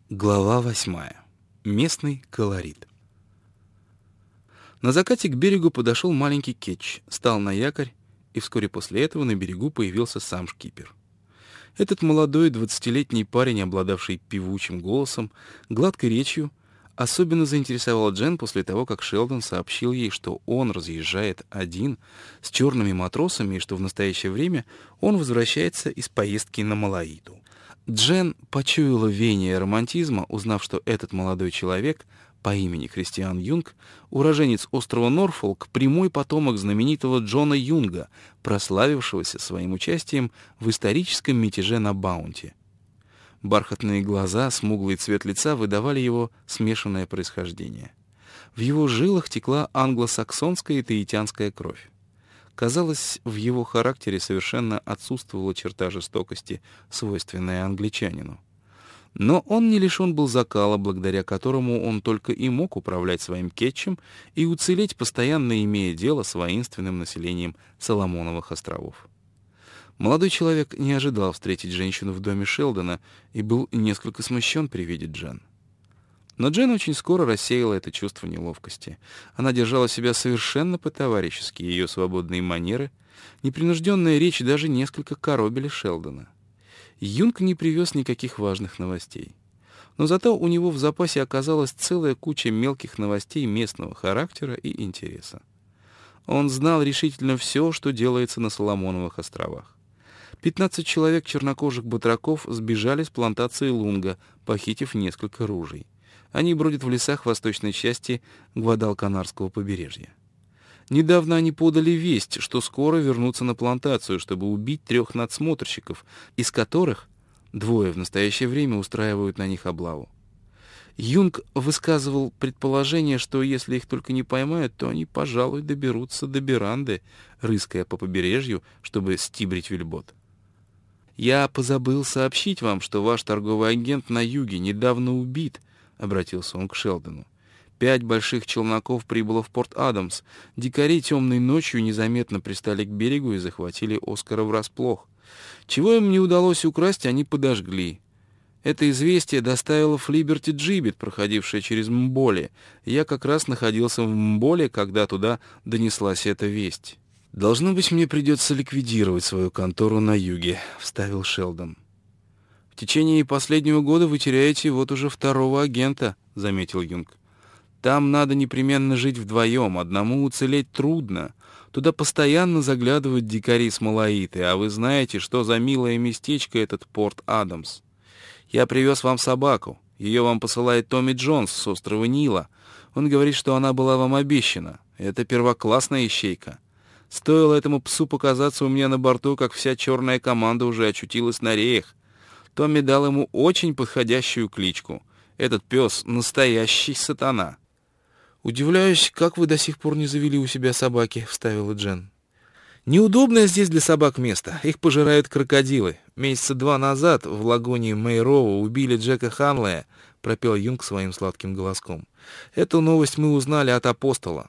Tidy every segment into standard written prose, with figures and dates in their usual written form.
Глава 8. Местный колорит. На закате к берегу подошел маленький кетч, стал на якорь, и вскоре после этого на берегу появился сам шкипер. Этот молодой 20-летний парень, обладавший певучим голосом, гладкой речью, особенно заинтересовал Джен после того, как Шелдон сообщил ей, что он разъезжает один с черными матросами и что в настоящее время он возвращается из поездки на Малаиту. Джен почуяла веяние романтизма, узнав, что этот молодой человек по имени Кристиан Юнг, уроженец острова Норфолк, прямой потомок знаменитого Джона Юнга, прославившегося своим участием в историческом мятеже на Баунти. Бархатные глаза, смуглый цвет лица выдавали его смешанное происхождение. В его жилах текла англосаксонская и таитянская кровь. Казалось, в его характере совершенно отсутствовала черта жестокости, свойственная англичанину. Но он не лишен был закала, благодаря которому он только и мог управлять своим кетчем и уцелеть, постоянно имея дело с воинственным населением Соломоновых островов. Молодой человек не ожидал встретить женщину в доме Шелдона и был несколько смущен при виде Джен. Но Джен очень скоро рассеяла это чувство неловкости. Она держала себя совершенно по-товарищески, ее свободные манеры, непринужденная речь даже несколько коробили Шелдона. Юнг не привез никаких важных новостей. Но зато у него в запасе оказалась целая куча мелких новостей местного характера и интереса. Он знал решительно все, что делается на Соломоновых островах. 15 человек чернокожих батраков сбежали с плантации Лунга, похитив несколько ружей. Они бродят в лесах восточной части Гвадалканарского побережья. Недавно они подали весть, что скоро вернутся на плантацию, чтобы убить 3 надсмотрщиков, из которых 2 в настоящее время устраивают на них облаву. Юнг высказывал предположение, что если их только не поймают, то они, пожалуй, доберутся до Беранды, рыская по побережью, чтобы стибрить вельбот. «Я позабыл сообщить вам, что ваш торговый агент на юге недавно убит», — обратился он к Шелдону. 5 больших челноков прибыло в Порт-Адамс. Дикари темной ночью незаметно пристали к берегу и захватили Оскара врасплох. Чего им не удалось украсть, они подожгли. Это известие доставило в Либерти Джибет, проходившее через Мболе. Я как раз находился в Мболе, когда туда донеслась эта весть. «Должно быть, мне придется ликвидировать свою контору на юге», — вставил Шелдон. «В течение последнего года вы теряете вот уже 2-го агента», — заметил Юнг. «Там надо непременно жить вдвоем, одному уцелеть трудно. Туда постоянно заглядывают дикари с Малаиты, а вы знаете, что за милое местечко этот Порт-Адамс. Я привез вам собаку. Ее вам посылает Томми Джонс с острова Нила. Он говорит, что она была вам обещана. Это первоклассная ищейка. Стоило этому псу показаться у меня на борту, как вся черная команда уже очутилась на реях. Томми дал ему очень подходящую кличку. Этот пес — настоящий сатана». «Удивляюсь, как вы до сих пор не завели у себя собаки», — вставила Джен. «Неудобное здесь для собак место. Их пожирают крокодилы. Месяца 2 назад в лагуне Мейроу убили Джека Ханлея», — пропел Юнг своим сладким голоском. «Эту новость мы узнали от Апостола».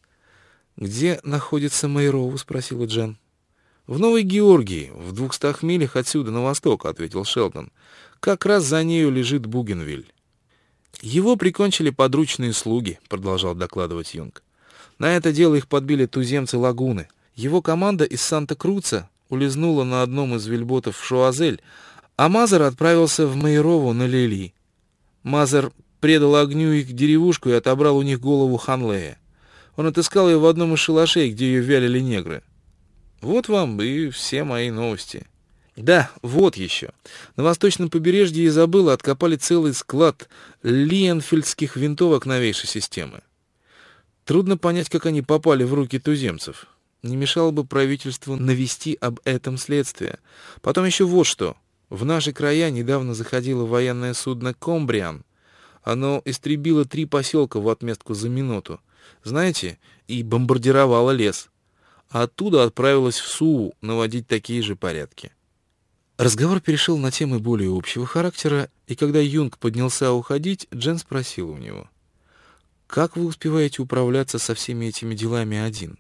«Где находится Мейроу?» — спросила Джен. «В Новой Георгии, в 200 милях отсюда на восток», — ответил Шелдон. «Как раз за нею лежит Бугенвиль». «Его прикончили подручные слуги», — продолжал докладывать Юнг. «На это дело их подбили туземцы лагуны. Его команда из Санта-Круца улизнула на одном из вельботов в Шуазель, а Мазер отправился в Мейрову на Лили. Мазер предал огню их деревушку и отобрал у них голову Ханлея. Он отыскал ее в одном из шалашей, где ее вялили негры. Вот вам и все мои новости». «Да, вот еще. На восточном побережье Изабеллы откопали целый склад лиенфельдских винтовок новейшей системы. Трудно понять, как они попали в руки туземцев. Не мешало бы правительству навести об этом следствие. Потом еще вот что. В наши края недавно заходило военное судно «Комбриан». Оно истребило 3 поселка в отместку за минуту. Знаете, и бомбардировало лес. А оттуда отправилось в Суу наводить такие же порядки». Разговор перешел на темы более общего характера, и когда Юнг поднялся уходить, Джен спросила у него: «Как вы успеваете управляться со всеми этими делами один?»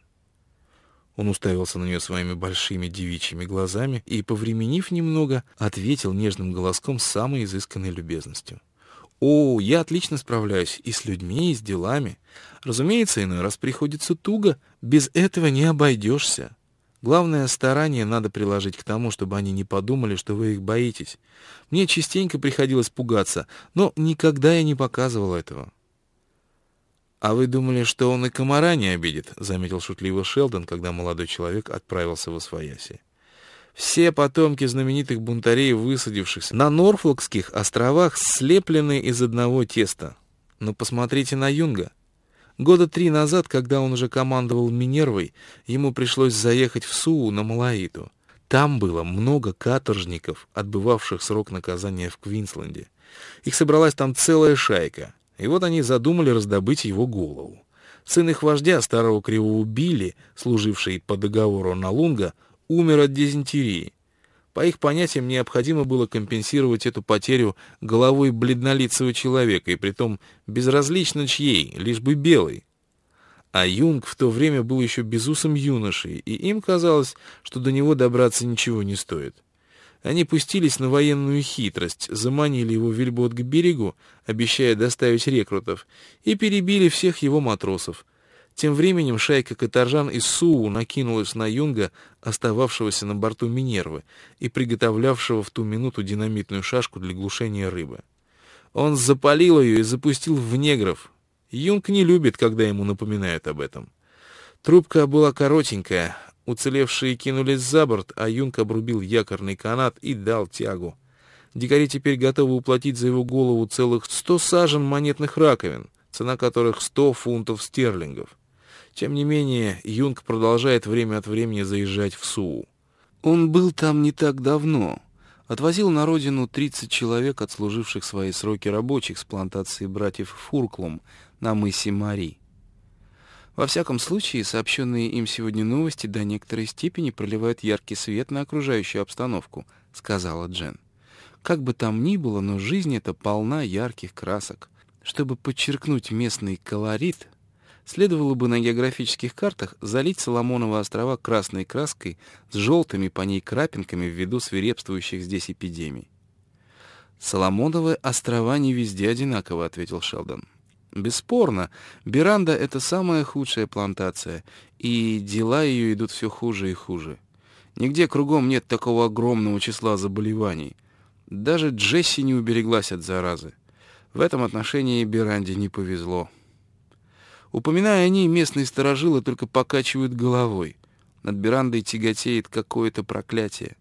Он уставился на нее своими большими девичьими глазами и, повременив немного, ответил нежным голоском с самой изысканной любезностью: О, я отлично справляюсь и с людьми, и с делами. Разумеется, иной раз приходится туго, без этого не обойдешься. Главное, старание надо приложить к тому, чтобы они не подумали, что вы их боитесь. Мне частенько приходилось пугаться, но никогда я не показывал этого. «А вы думали, что он и комара не обидит?» — заметил шутливо Шелдон, когда молодой человек отправился восвояси. «Все потомки знаменитых бунтарей, высадившихся на Норфолкских островах, слеплены из одного теста. Но посмотрите на Юнга. Года 3 назад, когда он уже командовал Минервой, ему пришлось заехать в Суу на Малаиту. Там было много каторжников, отбывавших срок наказания в Квинсленде. Их собралась там целая шайка, и вот они задумали раздобыть его голову. Сын их вождя, старого кривого Билли, служивший по договору на Лунга, умер от дизентерии. По их понятиям, необходимо было компенсировать эту потерю головой бледнолицего человека, и притом безразлично чьей, лишь бы белой. А Юнг в то время был еще безусым юношей, и им казалось, что до него добраться ничего не стоит. Они пустились на военную хитрость, заманили его вельбот к берегу, обещая доставить рекрутов, и перебили всех его матросов. Тем временем шайка каторжан из Суу накинулась на Юнга, остававшегося на борту Минервы и приготовлявшего в ту минуту динамитную шашку для глушения рыбы. Он запалил ее и запустил в негров. Юнг не любит, когда ему напоминают об этом. Трубка была коротенькая, уцелевшие кинулись за борт, а Юнг обрубил якорный канат и дал тягу. Дикари теперь готовы уплатить за его голову целых 100 сажен монетных раковин, цена которых 100 фунтов стерлингов. Тем не менее, Юнг продолжает время от времени заезжать в Суу. Он был там не так давно. Отвозил на родину 30 человек, отслуживших свои сроки рабочих с плантации братьев Фурклум на мысе Мари. Во всяком случае, сообщенные им сегодня новости до некоторой степени проливают яркий свет на окружающую обстановку, сказала Джен. Как бы там ни было, но жизнь эта полна ярких красок. Чтобы подчеркнуть местный колорит, следовало бы на географических картах залить Соломоновы острова красной краской с желтыми по ней крапинками ввиду свирепствующих здесь эпидемий. «Соломоновы острова не везде одинаково», — ответил Шелдон. «Бесспорно, Миранда — это самая худшая плантация, и дела ее идут все хуже и хуже. Нигде кругом нет такого огромного числа заболеваний. Даже Джесси не убереглась от заразы. В этом отношении Миранде не повезло». Упоминая о ней, местные старожилы только покачивают головой. Над Мирандой тяготеет какое-то проклятие.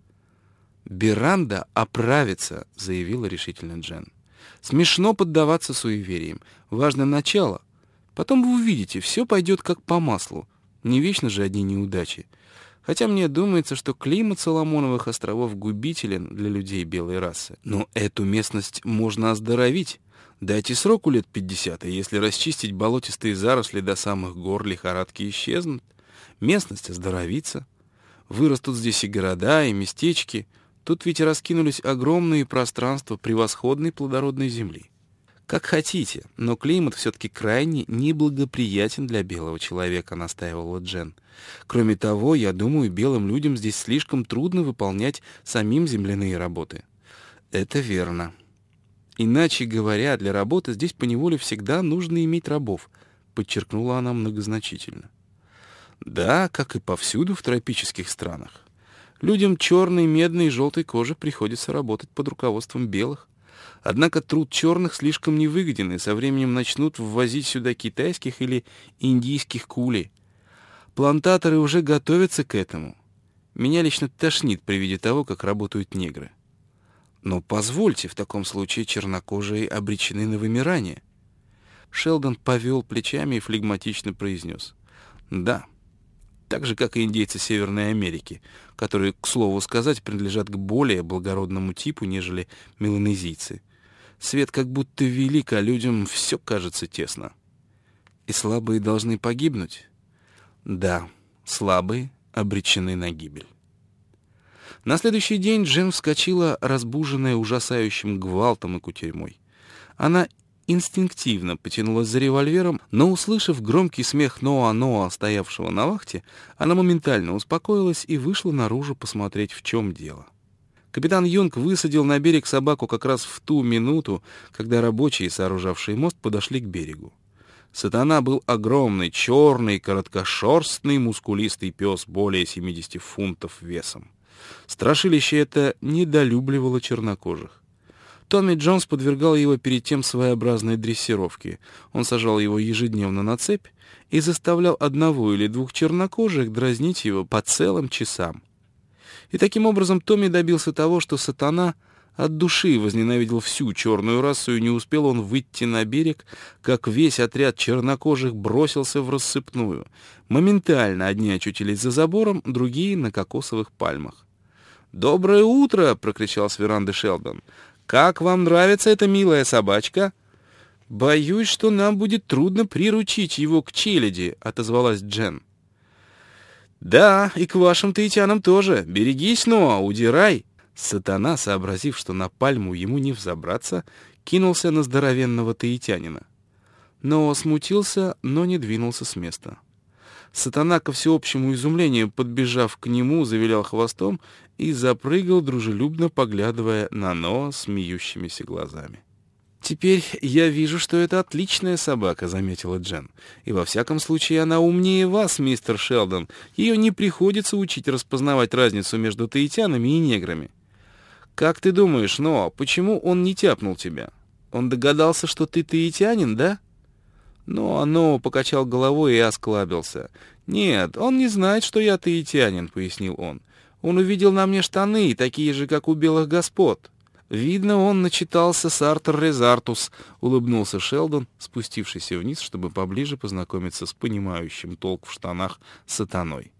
«Миранда оправится», — заявила решительно Джен. «Смешно поддаваться суевериям. Важно начало. Потом вы увидите, все пойдет как по маслу. Не вечно же одни неудачи. Хотя мне думается, что климат Соломоновых островов губителен для людей белой расы. Но эту местность можно оздоровить. Дайте сроку лет 50, и если расчистить болотистые заросли до самых гор, лихорадки исчезнут. Местность оздоровится. Вырастут здесь и города, и местечки. Тут ведь раскинулись огромные пространства превосходной плодородной земли. Как хотите, но климат все-таки крайне неблагоприятен для белого человека, настаивала Джен. Кроме того, я думаю, белым людям здесь слишком трудно выполнять самим земляные работы. Это верно. Иначе говоря, для работы здесь поневоле всегда нужно иметь рабов, подчеркнула она многозначительно. Да, как и повсюду в тропических странах. Людям черной, медной и желтой кожи приходится работать под руководством белых. Однако труд черных слишком невыгоден, и со временем начнут ввозить сюда китайских или индийских кули. Плантаторы уже готовятся к этому. Меня лично тошнит при виде того, как работают негры. Но позвольте, в таком случае чернокожие обречены на вымирание. Шелдон повел плечами и флегматично произнес. Да, так же, как и индейцы Северной Америки, которые, к слову сказать, принадлежат к более благородному типу, нежели меланезийцы. Свет как будто велик, а людям все кажется тесно. И слабые должны погибнуть? Да, слабые обречены на гибель. На следующий день Джен вскочила, разбуженная ужасающим гвалтом и кутерьмой. Она инстинктивно потянулась за револьвером, но, услышав громкий смех Ноа, стоявшего на вахте, она моментально успокоилась и вышла наружу посмотреть, в чем дело. Капитан Юнг высадил на берег собаку как раз в ту минуту, когда рабочие, сооружавшие мост, подошли к берегу. Сатана был огромный, черный, короткошерстный, мускулистый пес более 70 фунтов весом. Страшилище это недолюбливало чернокожих. Томми Джонс подвергал его перед тем своеобразной дрессировке. Он сажал его ежедневно на цепь и заставлял одного или двух чернокожих дразнить его по целым часам. И таким образом Томми добился того, что Сатана от души возненавидел всю черную расу, и не успел он выйти на берег, как весь отряд чернокожих бросился в рассыпную. Моментально одни очутились за забором, другие — на кокосовых пальмах. «Доброе утро!» — прокричал с веранды Шелдон. «Как вам нравится эта милая собачка?» «Боюсь, что нам будет трудно приручить его к челяди», — отозвалась Джен. «Да, и к вашим таитянам тоже. Берегись, Ноа, удирай!» Сатана, сообразив, что на пальму ему не взобраться, кинулся на здоровенного таитянина. Ноа смутился, но не двинулся с места. Сатана, ко всеобщему изумлению, подбежав к нему, завилял хвостом и запрыгал, дружелюбно поглядывая на Ноа смеющимися глазами. «Теперь я вижу, что это отличная собака», — заметила Джен. «И во всяком случае она умнее вас, мистер Шелдон. Ее не приходится учить распознавать разницу между таитянами и неграми. Как ты думаешь, Ноа, почему он не тяпнул тебя? Он догадался, что ты таитянин, да?» Ноа покачал головой и осклабился. «Нет, он не знает, что я таитянин», — пояснил он. «Он увидел на мне штаны, такие же, как у белых господ». «Видно, он начитался Сартер Резартус», — улыбнулся Шелдон, спустившийся вниз, чтобы поближе познакомиться с понимающим толк в штанах Сатаной.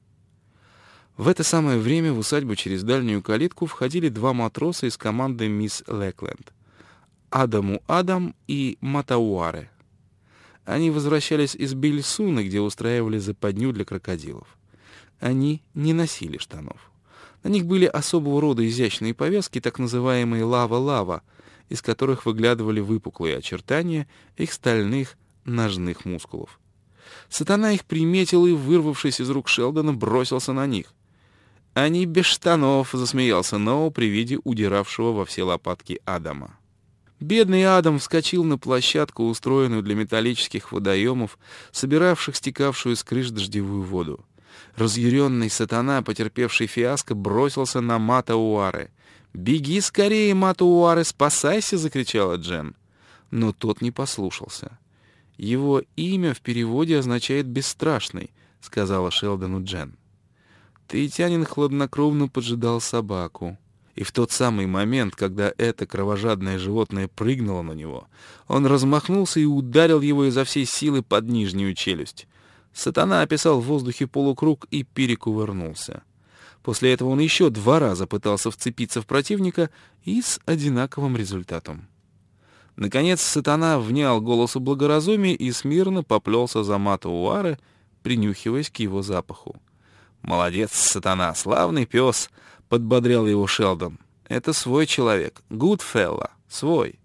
В это самое время в усадьбу через дальнюю калитку входили два матроса из команды мисс Лекленд — Адам и Матауаре. Они возвращались из Бильсуны, где устраивали западню для крокодилов. Они не носили штанов. На них были особого рода изящные повязки, так называемые лава-лава, из которых выглядывали выпуклые очертания их стальных ножных мускулов. Сатана их приметил и, вырвавшись из рук Шелдона, бросился на них. «Они без штанов», — засмеялся Ноа при виде удиравшего во все лопатки Адама. Бедный Адам вскочил на площадку, устроенную для металлических водоемов, собиравших стекавшую с крыш дождевую воду. Разъяренный Сатана, потерпевший фиаско, бросился на Матауаре. «Беги скорее, Матауаре, спасайся!» — закричала Джен. Но тот не послушался. «Его имя в переводе означает «бесстрашный», — сказала Шелдону Джен. Таитянин хладнокровно поджидал собаку. И в тот самый момент, когда это кровожадное животное прыгнуло на него, он размахнулся и ударил его изо всей силы под нижнюю челюсть. Сатана описал в воздухе полукруг и перекувырнулся. После этого он еще 2 раза пытался вцепиться в противника и с одинаковым результатом. Наконец Сатана внял голосу благоразумия и смирно поплелся за Матауаре, принюхиваясь к его запаху. «Молодец, Сатана, славный пес!» — подбодрял его Шелдон. «Это свой человек, good fella, свой».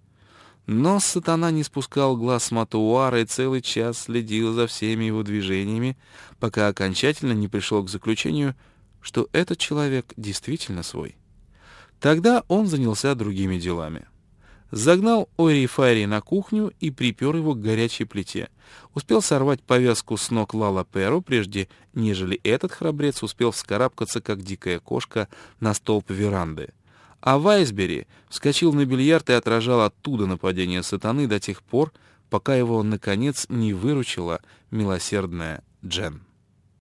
Но Сатана не спускал глаз с Матауара и целый час следил за всеми его движениями, пока окончательно не пришел к заключению, что этот человек действительно свой. Тогда он занялся другими делами. Загнал Ори-Файри на кухню и припер его к горячей плите. Успел сорвать повязку с ног Лала Перо, прежде нежели этот храбрец успел вскарабкаться, как дикая кошка, на столб веранды. А Вайсбери вскочил на бильярд и отражал оттуда нападение Сатаны до тех пор, пока его, наконец, не выручила милосердная Джен.